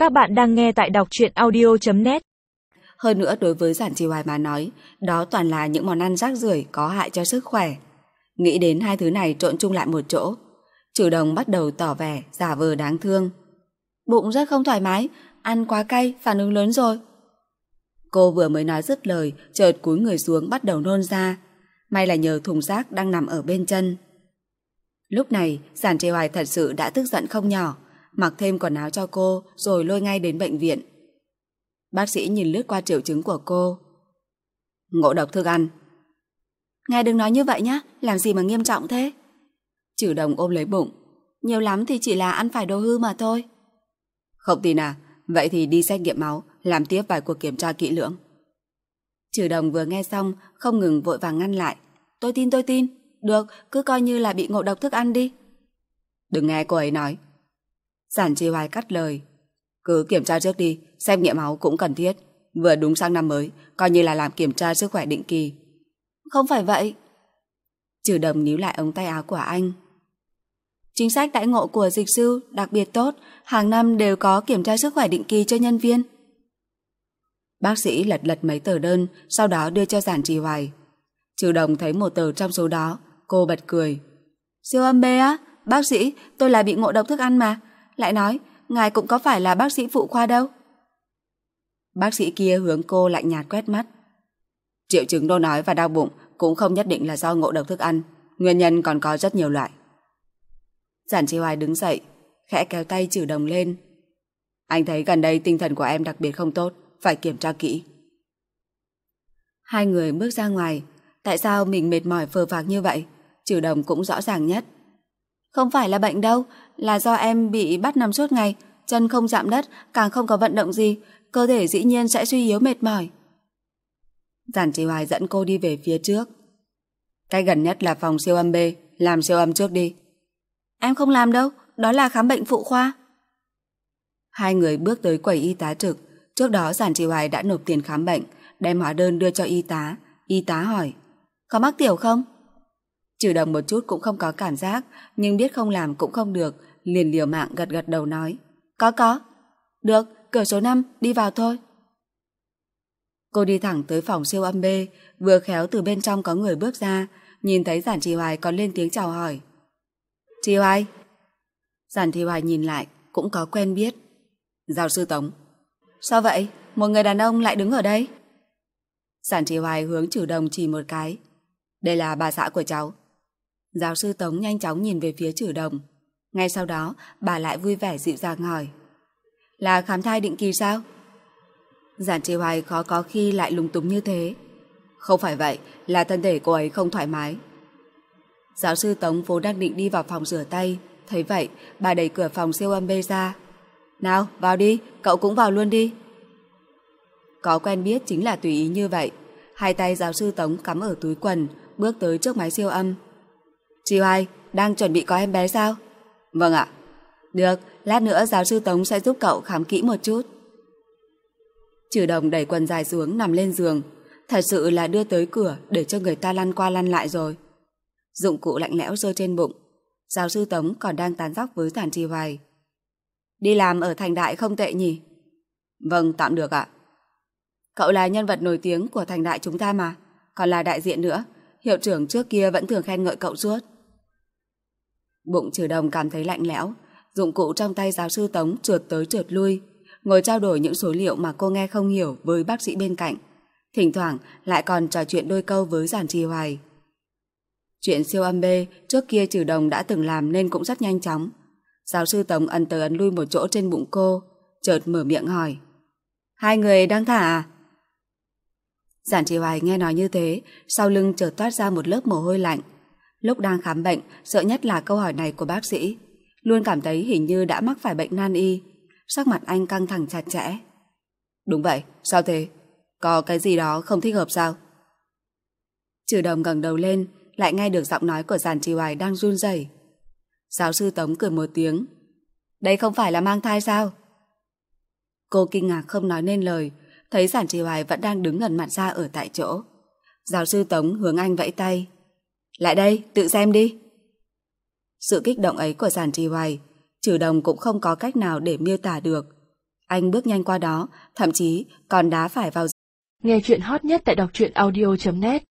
Các bạn đang nghe tại đọc truyện audio.net. Hơn nữa đối với Giản Trì Hoài mà nói, đó toàn là những món ăn rác rưởi có hại cho sức khỏe. Nghĩ đến hai thứ này trộn chung lại một chỗ, Trừ Đồng bắt đầu tỏ vẻ giả vờ đáng thương. Bụng rất không thoải mái, ăn quá cay, phản ứng lớn rồi. Cô vừa mới nói dứt lời, chợt cúi người xuống bắt đầu nôn ra. May là nhờ thùng rác đang nằm ở bên chân. Lúc này, Giản Trì Hoài thật sự đã tức giận không nhỏ, mặc thêm quần áo cho cô rồi lôi ngay đến bệnh viện. Bác sĩ nhìn lướt qua triệu chứng của cô. Ngộ độc thức ăn. Ngài đừng nói như vậy nhé, làm gì mà nghiêm trọng thế? Trừ Đồng ôm lấy bụng. Nhiều lắm thì chỉ là ăn phải đồ hư mà thôi. Không tin à? Vậy thì đi xét nghiệm máu, làm tiếp vài cuộc kiểm tra kỹ lưỡng. Trừ Đồng vừa nghe xong, không ngừng vội vàng ngăn lại. Tôi tin. Được, cứ coi như là bị ngộ độc thức ăn đi. Đừng nghe cô ấy nói. Giản Trì Hoài cắt lời. Cứ kiểm tra trước đi, xét nghiệm máu cũng cần thiết. Vừa đúng sang năm mới, coi như là làm kiểm tra sức khỏe định kỳ. Không phải vậy. Trừ Đồng níu lại ống tay áo của anh. Chính sách đãi ngộ của dịch sư đặc biệt tốt, hàng năm đều có kiểm tra sức khỏe định kỳ cho nhân viên. Bác sĩ lật mấy tờ đơn, sau đó đưa cho Giản Trì Hoài. Trừ Đồng thấy một tờ trong số đó, cô bật cười. Siêu âm B á? Bác sĩ, tôi là bị ngộ độc thức ăn mà. Lại nói, ngài cũng có phải là bác sĩ phụ khoa đâu. Bác sĩ kia hướng cô lạnh nhạt quét mắt. Triệu chứng nôn ói và đau bụng cũng không nhất định là do ngộ độc thức ăn. Nguyên nhân còn có rất nhiều loại. Giản Trì Hoài đứng dậy, khẽ kéo tay Trừ Đồng lên. Anh thấy gần đây tinh thần của em đặc biệt không tốt, phải kiểm tra kỹ. Hai người bước ra ngoài. Tại sao mình mệt mỏi phờ phạc như vậy? Trừ Đồng cũng rõ ràng nhất. Không phải là bệnh đâu, là do em bị bắt nằm suốt ngày, chân không chạm đất, càng không có vận động gì, cơ thể dĩ nhiên sẽ suy yếu mệt mỏi. Giản Trì Hoài dẫn cô đi về phía trước. Cái gần nhất là phòng siêu âm B, làm siêu âm trước đi. Em không làm đâu, đó là khám bệnh phụ khoa. Hai người bước tới quầy y tá trực. Trước đó Giản Trì Hoài đã nộp tiền khám bệnh, đem hóa đơn đưa cho y tá. Y tá hỏi, có mắc tiểu không? Trừ Đồng một chút cũng không có cảm giác, nhưng biết không làm cũng không được, liền liều mạng gật đầu nói, có. Được, cửa số 5, đi vào thôi. Cô đi thẳng tới phòng siêu âm B, vừa khéo từ bên trong có người bước ra, nhìn thấy Giản Trì Hoài còn lên tiếng chào hỏi. Trì Hoài. Giản Trì Hoài nhìn lại, cũng có quen biết. Giáo sư Tống. Sao vậy? Một người đàn ông lại đứng ở đây? Giản Trì Hoài hướng Trừ Đồng chỉ một cái. Đây là bà xã của cháu. Giáo sư Tống nhanh chóng nhìn về phía Trừ Đồng. Ngay sau đó, bà lại vui vẻ dịu dàng hỏi. Là khám thai định kỳ sao? Giản Trì Hoài khó có khi lại lúng túng như thế. Không phải vậy, là thân thể cô ấy không thoải mái. Giáo sư Tống vốn đang định đi vào phòng rửa tay. Thấy vậy, bà đẩy cửa phòng siêu âm B ra. Nào, vào đi, cậu cũng vào luôn đi. Có quen biết chính là tùy ý như vậy. Hai tay giáo sư Tống cắm ở túi quần, bước tới trước máy siêu âm. Chị Hoài, đang chuẩn bị có em bé sao? Vâng ạ. Được, lát nữa giáo sư Tống sẽ giúp cậu khám kỹ một chút. Trừ Đồng đẩy quần dài xuống nằm lên giường. Thật sự là đưa tới cửa để cho người ta lăn qua lăn lại rồi. Dụng cụ lạnh lẽo rơi trên bụng. Giáo sư Tống còn đang tán dóc với Giản Trì Hoài. Đi làm ở Thành Đại không tệ nhỉ? Vâng, tạm được ạ. Cậu là nhân vật nổi tiếng của Thành Đại chúng ta mà, còn là đại diện nữa. Hiệu trưởng trước kia vẫn thường khen ngợi cậu suốt. Bụng Trừ Đồng cảm thấy lạnh lẽo. Dụng cụ trong tay giáo sư Tống trượt tới trượt lui, ngồi trao đổi những số liệu mà cô nghe không hiểu với bác sĩ bên cạnh. Thỉnh thoảng lại còn trò chuyện đôi câu với Giản Trì Hoài. Chuyện siêu âm B trước kia Trừ Đồng đã từng làm nên cũng rất nhanh chóng. Giáo sư Tống ấn tới ấn lui một chỗ trên bụng cô, chợt mở miệng hỏi. Hai người đang thả à? Giản Trì Hoài nghe nói như thế, sau lưng chợt toát ra một lớp mồ hôi lạnh. Lúc đang khám bệnh, sợ nhất là câu hỏi này của bác sĩ. Luôn cảm thấy hình như đã mắc phải bệnh nan y. Sắc mặt anh căng thẳng chặt chẽ. Đúng vậy, sao thế? Có cái gì đó không thích hợp sao? Trừ Đồng ngẩng đầu lên, lại nghe được giọng nói của Giản Trì Hoài đang run rẩy. Giáo sư Tống cười một tiếng. Đây không phải là mang thai sao? Cô kinh ngạc không nói nên lời, thấy Giản Trì Hoài vẫn đang đứng ngẩn mặt ra ở tại chỗ. Giáo sư Tống hướng anh vẫy tay. Lại đây, tự xem đi. Sự kích động ấy của Giản Trì Hoài, Trừ Đồng cũng không có cách nào để miêu tả được. Anh bước nhanh qua đó, thậm chí còn đá phải vào. Nghe chuyện hot nhất tại đọc truyện audio.net